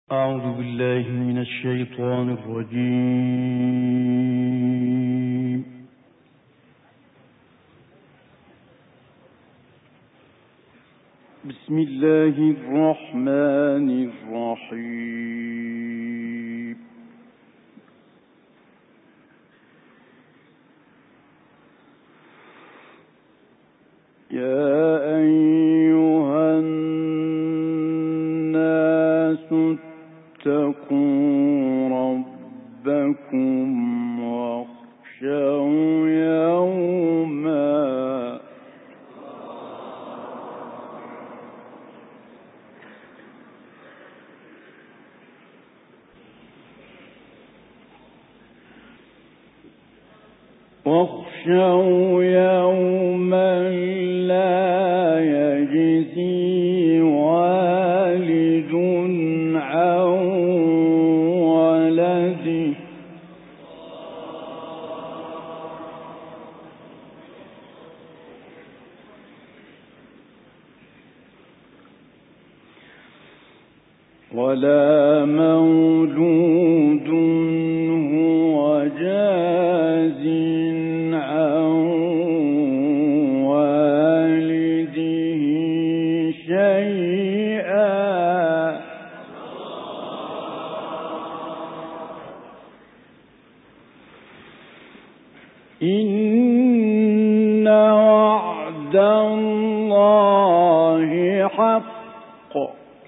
أعوذ بالله من الشيطان الرجيم. بسم الله الرحمن الرحيم. يا أيها الناس اتقوا ربكم واخشوا يوما لا يجزي والد عن ولده ولا مولود هو جاز عن والده شيئا إن وعد الله حق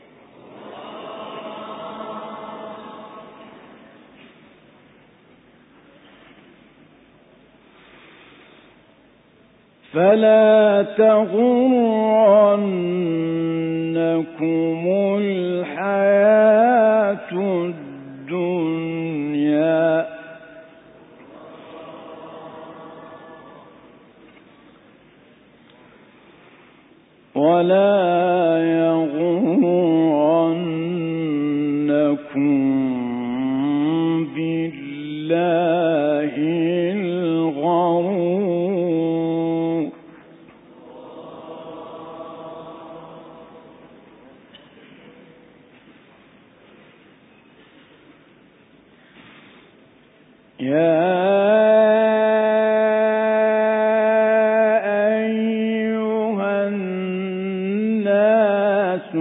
فلا تغرنكم الحياة الدنيا ولا يغرنكم بالله الغرور. يا أيها الناس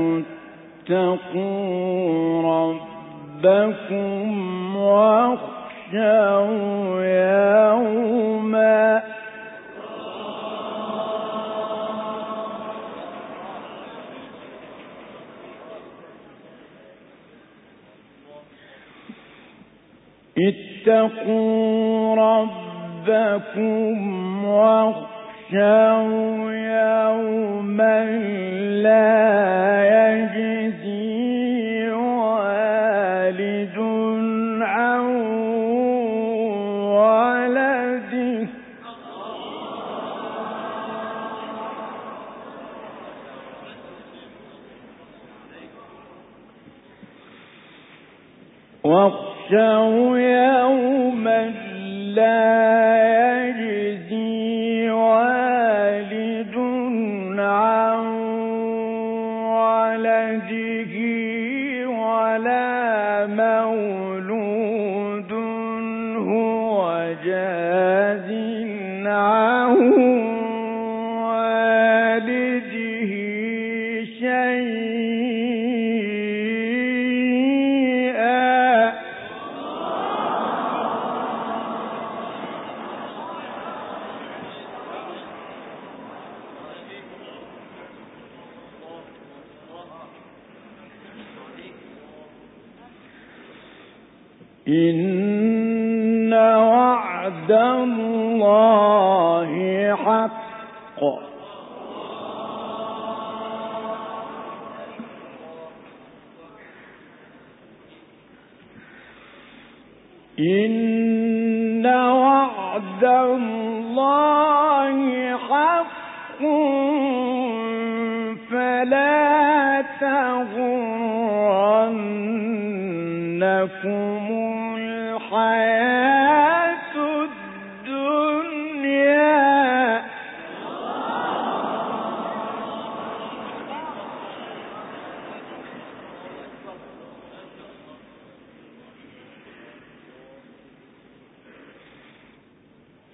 اتقوا ربكم واخشوا يوما اتقوا ربكم واخشوا يوما لا يجزي والد عن ولده واخشوا يوما لا يجزي والد عن ولده ولا مولود هو جاز عن والده شيئا إن وعد الله حق إن وعد الله حق فلا تغرنكم الحياة الدنيا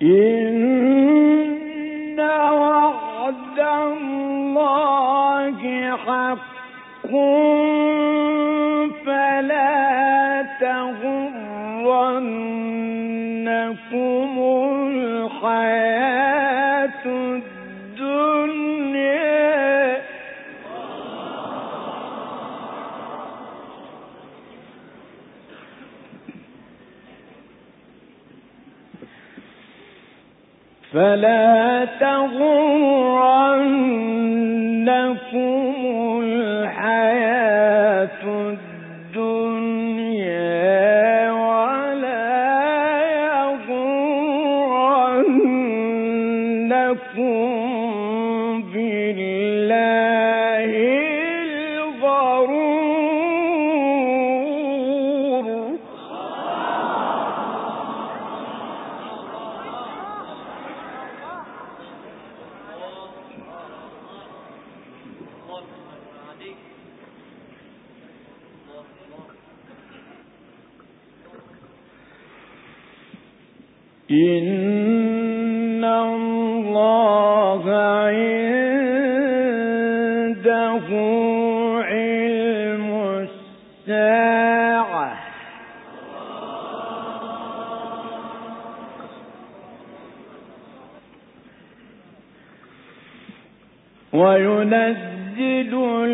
إن وعد الله حق فلا تغرنكم الحياة الدنيا فلا تغرنكم الحياة الدنيا ولا يغرنكم بالله الغرور. إن الله عنده علم الساعة وينزل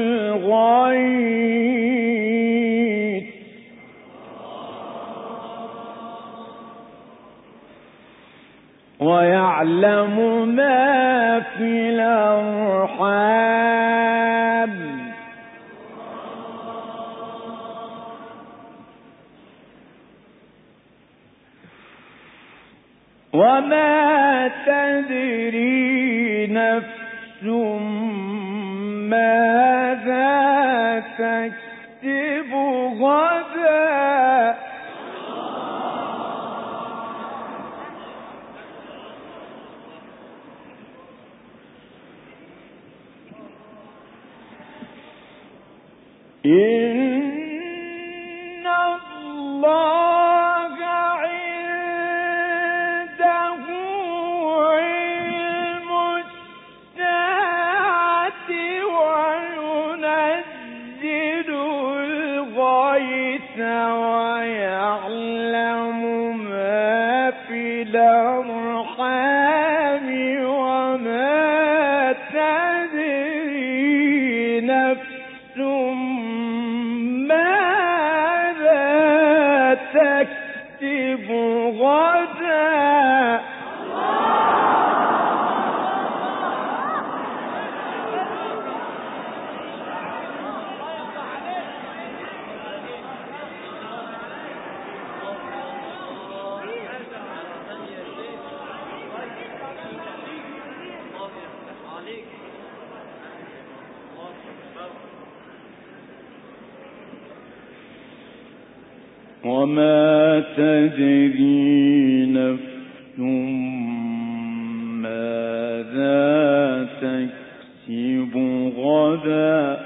الغيث ويعلم ما في الأرحام وما تدري نفس ماذا تكسب غدا إن الله عنده علم الساعة وينزل الغيث ويعلم ما في الأرحام وما تدري نفس ماذا تكسب غدا وما تدري نفس ماذا تكسب غدا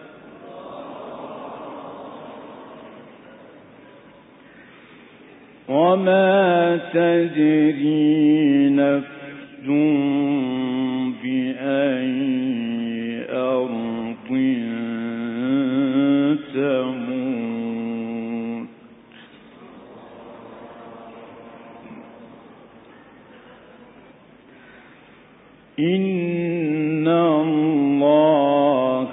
وما تدري نفس بأي أرض تموت إن الله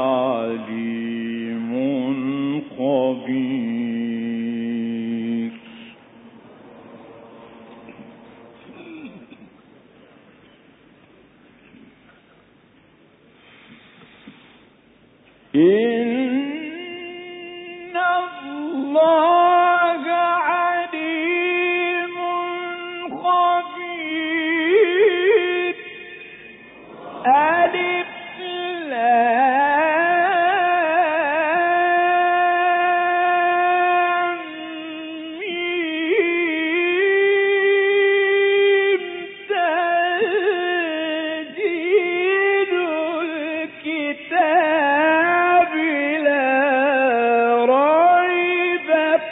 عليم خبير. إن الله عليم خبير. ألف لام ميم تنزيل الكتاب لا ريب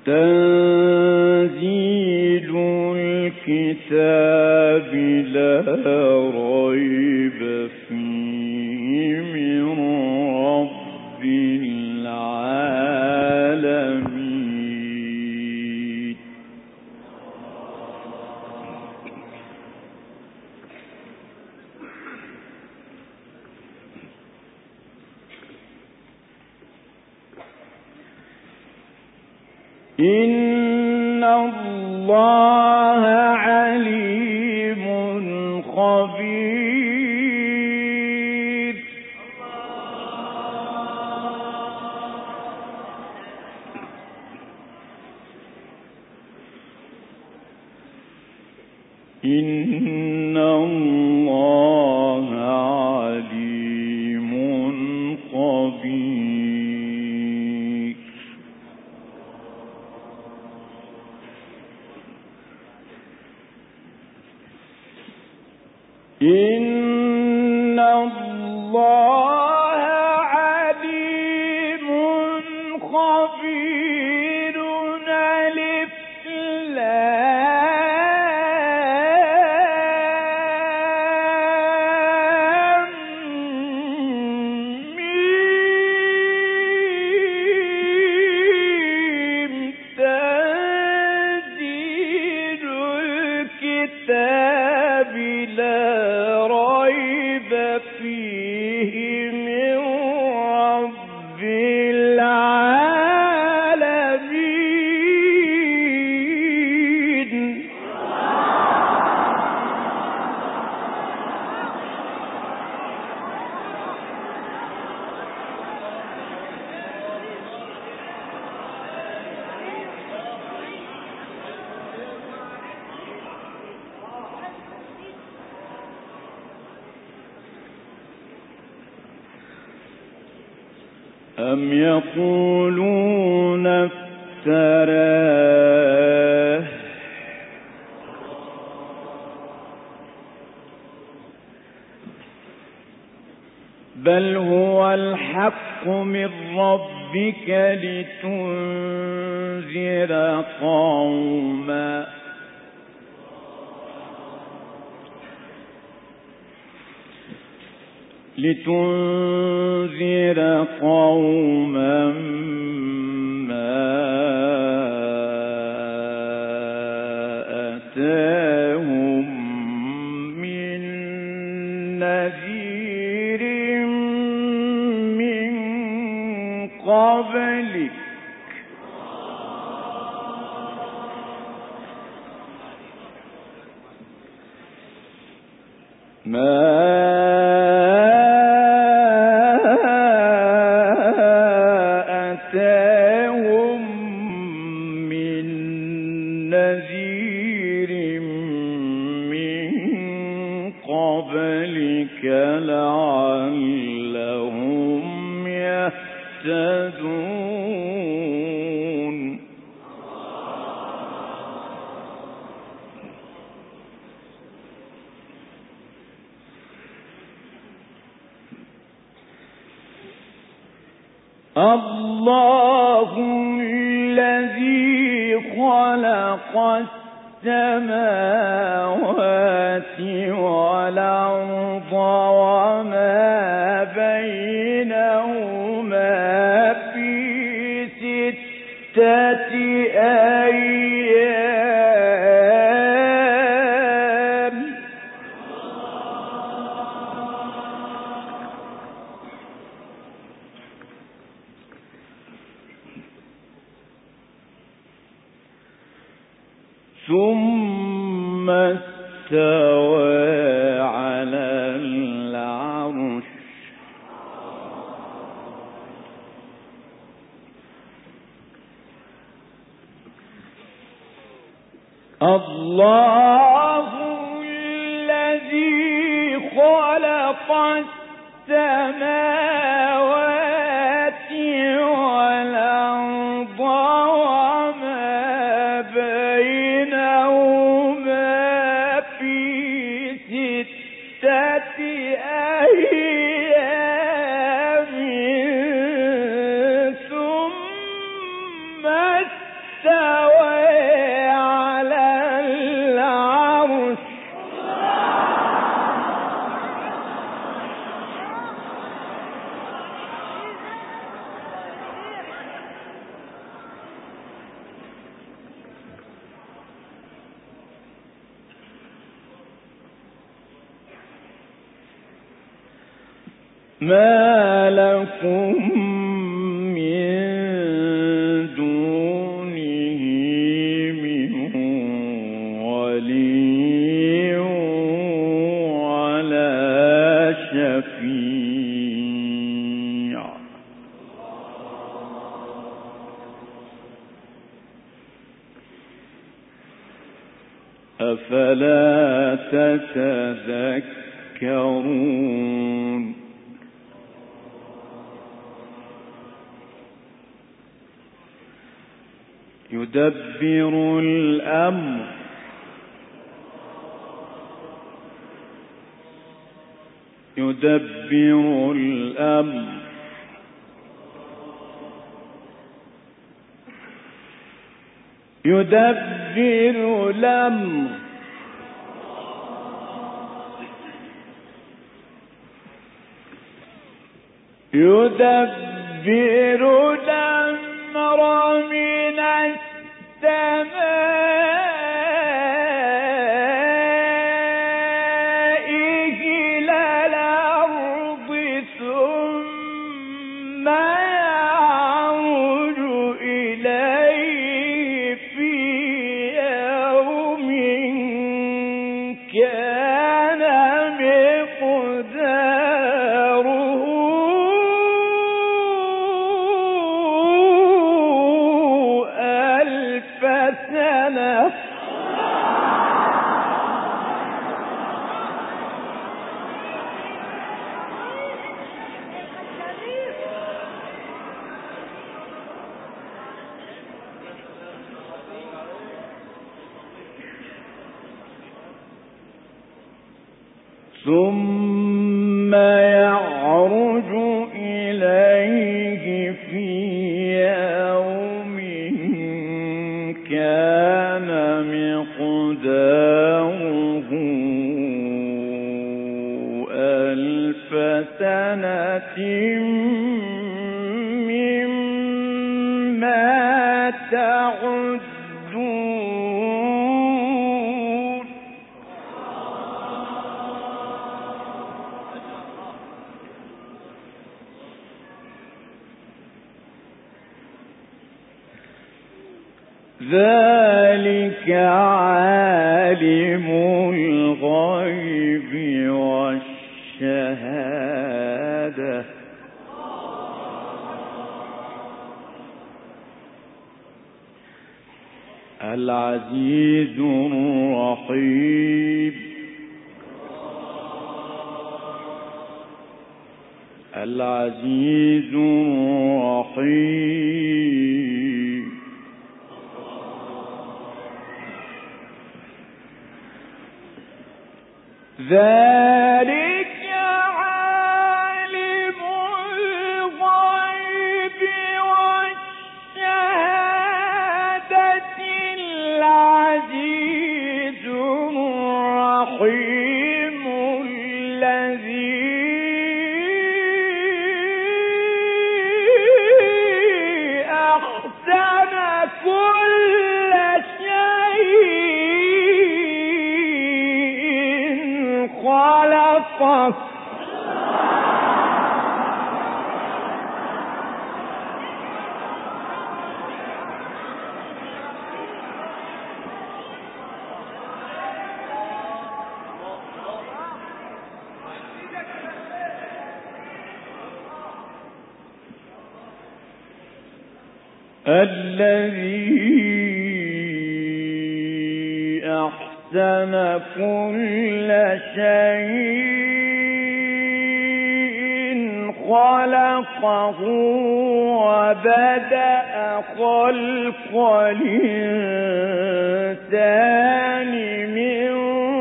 تنزيل الكتاب لا ريب فيه من رب العالمين. إن الله عليم خبير. إن الله عليم خبير. إن الله عليم خبير. ألف لام ميم. تنزيل الكتاب لا ريب فيه من رب العالمين. أم يقولون افتراه بل هو الحق من ربك لتنذر قوما ما أتاهم من نذير من قبلك لعلهم يهتدون. الله الذي خلق السماوات والأرض وما بينهما في 6 أيام ثم استوى على العرش. الله الذي خلق السماوات والأرض وما بينهما في 6 أيام ثم استوى ما لكم من دونه من ولي ولا شفيع أفلا تتذكرون يدبر الأمر يدبر الأمر يدبر الأمر يدبر الأمر من السماء إلى الأرض ثم يعرج إليه في يوم كان مقداره ألف سنة ثم يعرج إليه في يوم كان مقداره ألف سنة مما تعدون ذلك عالم الغيب والشهادة العزيز الرحيم العزيز الرحيم ذلك عالم الغيب والشهادة العزيز الرحيم الذي أحسن كل شيء خلقه الذي أحسن كل شيء خلقه وبدأ خلق الإنسان من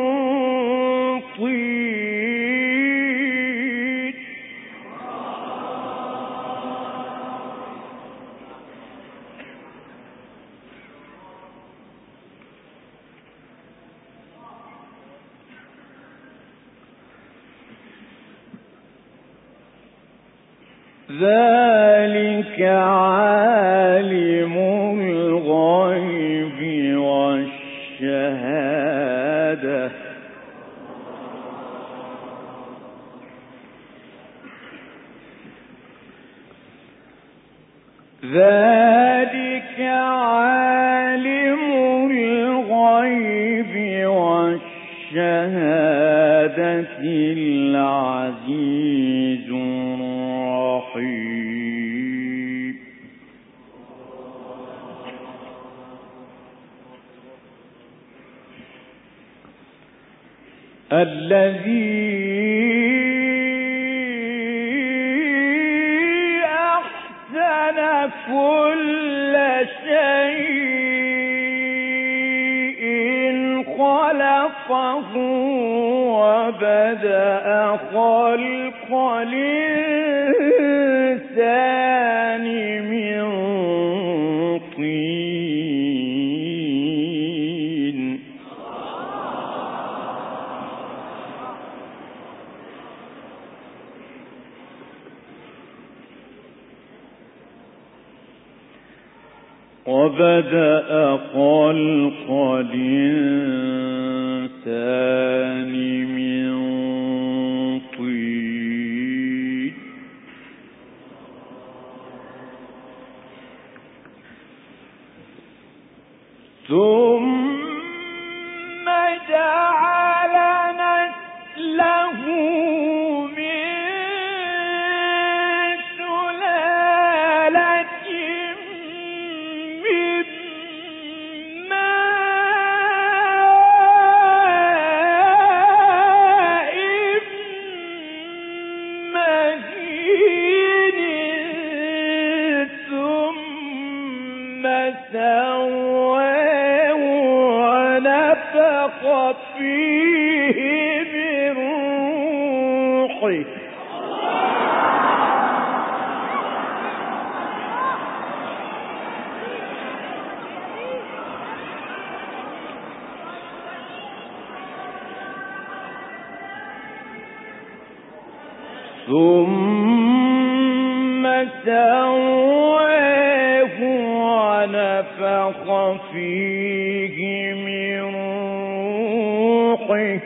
طين ذلك عالم الغيب والشهادة ذلك عالم الغيب والشهادة العزيز الرحيم. الذي أحسن كل شيء خلقه وبدأ خلق الإنسان من طين. وبدأ خلق الإنسان من طين ثم جعل نسله من سلالة من ماء مهين ثم سواه ونفخ فيه من روحه ثم سواه ونفخ فيه من روحه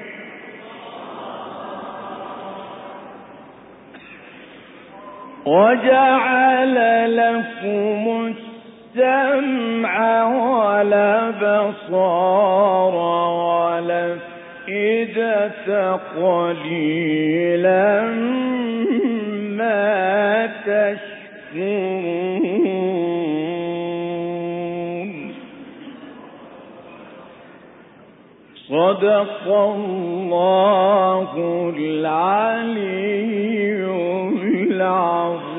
وجعل لكم السمع والأبصار والأفئدة قليلا ما تشكرون. صدق الله العلي العظيم.